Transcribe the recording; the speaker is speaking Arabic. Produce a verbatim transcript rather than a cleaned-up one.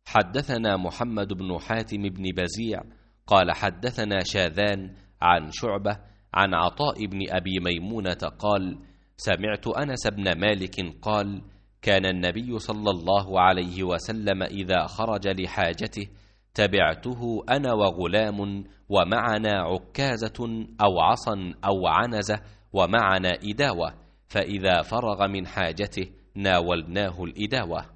حدثنا محمد بن حاتم بن بزيع قال حدثنا شاذان عن شعبة عن عطاء بن أبي ميمونة قال سمعت أنس بن مالك قال كان النبي صلى الله عليه وسلم إذا خرج لحاجته تبعته أنا وغلام ومعنا عكازة أو عصا أو عنزة ومعنا إداوة، فإذا فرغ من حاجته ناولناه الإداوة.